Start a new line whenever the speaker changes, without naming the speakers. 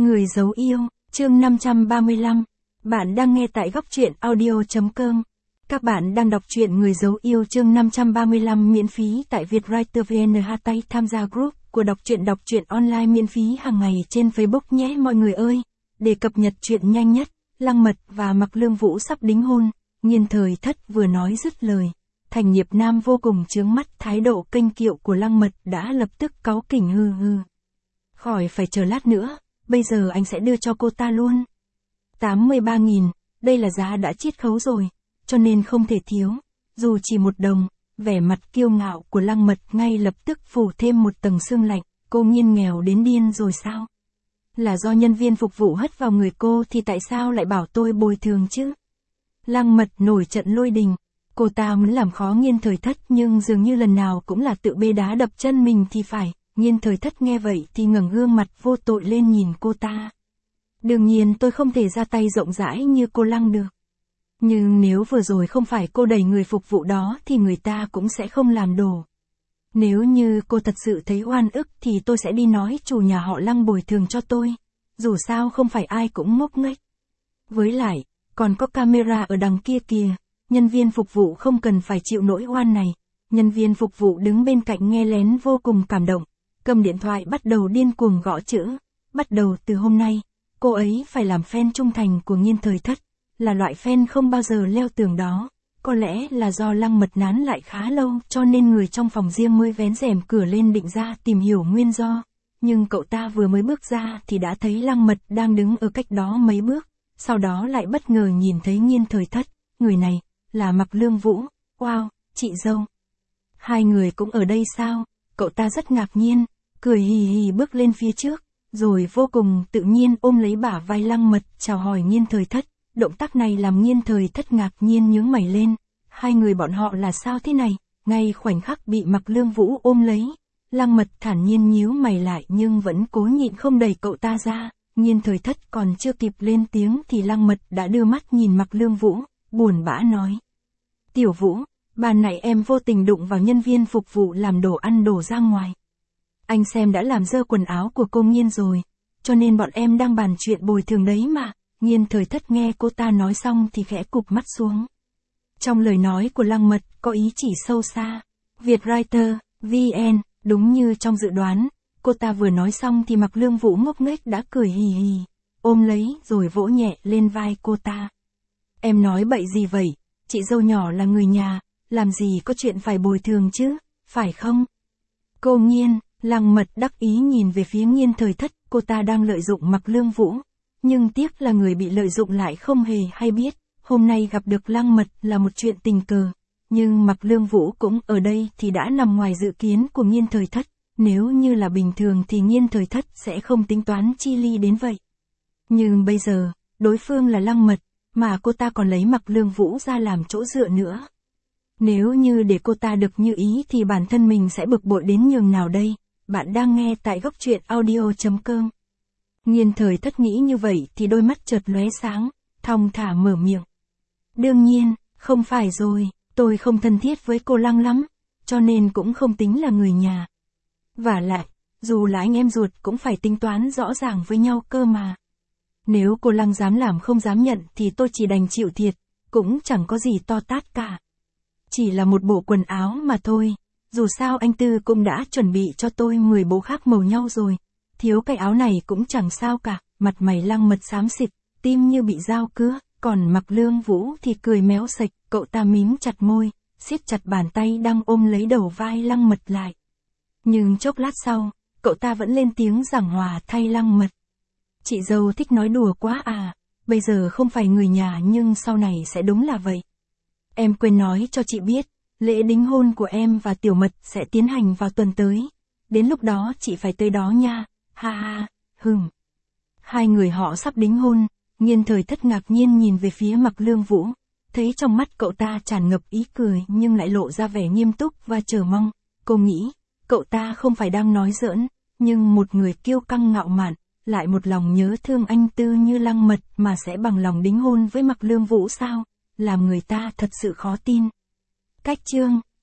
Người giấu yêu, chương 535. Bạn đang nghe tại góc truyện audio.com. Các bạn đang đọc truyện Người giấu yêu chương 535 miễn phí tại Vietwriter VN. Tay tham gia group của đọc truyện online miễn phí hàng ngày trên Facebook nhé mọi người ơi. Để cập nhật chuyện nhanh nhất, Lăng Mật và Mạc Lương Vũ sắp đính hôn. Nhiên Thời Thất vừa nói dứt lời, Thành Nghiệp Nam vô cùng chướng mắt thái độ kênh kiệu của Lăng Mật đã lập tức cáu kỉnh hừ. Khỏi phải chờ lát nữa, bây giờ anh sẽ đưa cho cô ta luôn. 83.000, đây là giá đã chiết khấu rồi, cho nên không thể thiếu, dù chỉ 1 đồng, vẻ mặt kiêu ngạo của Lăng Mật ngay lập tức phủ thêm một tầng sương lạnh, cô Nhiên nghèo đến điên rồi sao? Là do nhân viên phục vụ hất vào người cô thì tại sao lại bảo tôi bồi thường chứ? Lăng Mật nổi trận lôi đình, cô ta muốn làm khó Nhiên Thời Thất nhưng dường như lần nào cũng là tự bê đá đập chân mình thì phải. Nhiên Thời Thất nghe vậy thì ngẩng gương mặt vô tội lên nhìn cô ta. Đương nhiên tôi không thể ra tay rộng rãi như cô Lăng được. Nhưng nếu vừa rồi không phải cô đẩy người phục vụ đó thì người ta cũng sẽ không làm đổ. Nếu như cô thật sự thấy oan ức thì tôi sẽ đi nói chủ nhà họ Lăng bồi thường cho tôi. Dù sao không phải ai cũng ngốc nghếch. Với lại, còn có camera ở đằng kia kìa, nhân viên phục vụ không cần phải chịu nỗi oan này. Nhân viên phục vụ đứng bên cạnh nghe lén vô cùng cảm động. Cầm điện thoại bắt đầu điên cuồng gõ chữ. Bắt đầu từ hôm nay, cô ấy phải làm fan trung thành của Nhiên Thời Thất. Là loại fan không bao giờ leo tường đó. Có lẽ là do Lăng Mật nán lại khá lâu cho nên người trong phòng riêng mới vén rèm cửa lên định ra tìm hiểu nguyên do. Nhưng cậu ta vừa mới bước ra thì đã thấy Lăng Mật đang đứng ở cách đó mấy bước. Sau đó lại bất ngờ nhìn thấy Nhiên Thời Thất. Người này, là Mạc Lương Vũ. Wow, chị dâu. Hai người cũng ở đây sao? Cậu ta rất ngạc nhiên, cười hì hì bước lên phía trước, rồi vô cùng tự nhiên ôm lấy bả vai Lăng Mật chào hỏi Nhiên Thời Thất. Động tác này làm Nhiên Thời Thất ngạc nhiên nhướng mày lên, hai người bọn họ là sao thế này? Ngay khoảnh khắc bị Mạc Lương Vũ ôm lấy, Lăng Mật thản nhiên nhíu mày lại nhưng vẫn cố nhịn không đẩy cậu ta ra. Nhiên Thời Thất còn chưa kịp lên tiếng thì Lăng Mật đã đưa mắt nhìn Mạc Lương Vũ, buồn bã nói: Tiểu Vũ, ban nãy em vô tình đụng vào nhân viên phục vụ làm đồ ăn đổ ra ngoài. Anh xem đã làm dơ quần áo của cô Nhiên rồi, cho nên bọn em đang bàn chuyện bồi thường đấy mà. Nhiên Thời Thất nghe cô ta nói xong thì khẽ cụp mắt xuống. Trong lời nói của Lăng Mật có ý chỉ sâu xa. Vietwriter, VN, đúng như trong dự đoán, cô ta vừa nói xong thì Mạc Lương Vũ ngốc nghếch đã cười hì hì, ôm lấy rồi vỗ nhẹ lên vai cô ta. Em nói bậy gì vậy, chị dâu nhỏ là người nhà, làm gì có chuyện phải bồi thường chứ, phải không? Cô Nhiên, Lăng Mật đắc ý nhìn về phía Nhiên Thời Thất, cô ta đang lợi dụng Mạc Lương Vũ. Nhưng tiếc là người bị lợi dụng lại không hề hay biết, hôm nay gặp được Lăng Mật là một chuyện tình cờ. Nhưng Mạc Lương Vũ cũng ở đây thì đã nằm ngoài dự kiến của Nhiên Thời Thất, nếu như là bình thường thì Nhiên Thời Thất sẽ không tính toán chi ly đến vậy. Nhưng bây giờ, đối phương là Lăng Mật, mà cô ta còn lấy Mạc Lương Vũ ra làm chỗ dựa nữa. Nếu như để cô ta được như ý thì bản thân mình sẽ bực bội đến nhường nào đây? Bạn đang nghe tại góc truyện audio.com. Nhiên Thời Thất nghĩ như vậy thì đôi mắt chợt lóe sáng, thong thả mở miệng. Đương nhiên, không phải rồi, tôi không thân thiết với cô Lăng lắm, cho nên cũng không tính là người nhà. Vả lại, dù là anh em ruột cũng phải tính toán rõ ràng với nhau cơ mà. Nếu cô Lăng dám làm không dám nhận thì tôi chỉ đành chịu thiệt, cũng chẳng có gì to tát cả. Chỉ là một bộ quần áo mà thôi, dù sao anh Tư cũng đã chuẩn bị cho tôi 10 bộ khác màu nhau rồi. Thiếu cái áo này cũng chẳng sao cả, mặt mày Lăng Mật xám xịt, tim như bị dao cứa, còn Mạc Lương Vũ thì cười méo sạch, cậu ta mím chặt môi, siết chặt bàn tay đang ôm lấy đầu vai Lăng Mật lại. Nhưng chốc lát sau, cậu ta vẫn lên tiếng giảng hòa thay Lăng Mật. Chị dâu thích nói đùa quá à, bây giờ không phải người nhà nhưng sau này sẽ đúng là vậy. Em quên nói cho chị biết, lễ đính hôn của em và Tiểu Mật sẽ tiến hành vào tuần tới. Đến lúc đó chị phải tới đó nha. Ha ha, Hai người họ sắp đính hôn, Nhiên Thời Thất ngạc nhiên nhìn về phía Mạc Lương Vũ, thấy trong mắt cậu ta tràn ngập ý cười nhưng lại lộ ra vẻ nghiêm túc và chờ mong. Cô nghĩ, cậu ta không phải đang nói giỡn, nhưng một người kiêu căng ngạo mạn, lại một lòng nhớ thương anh Tư như Lăng Mật mà sẽ bằng lòng đính hôn với Mạc Lương Vũ sao? Làm người ta thật sự khó tin. Cách chương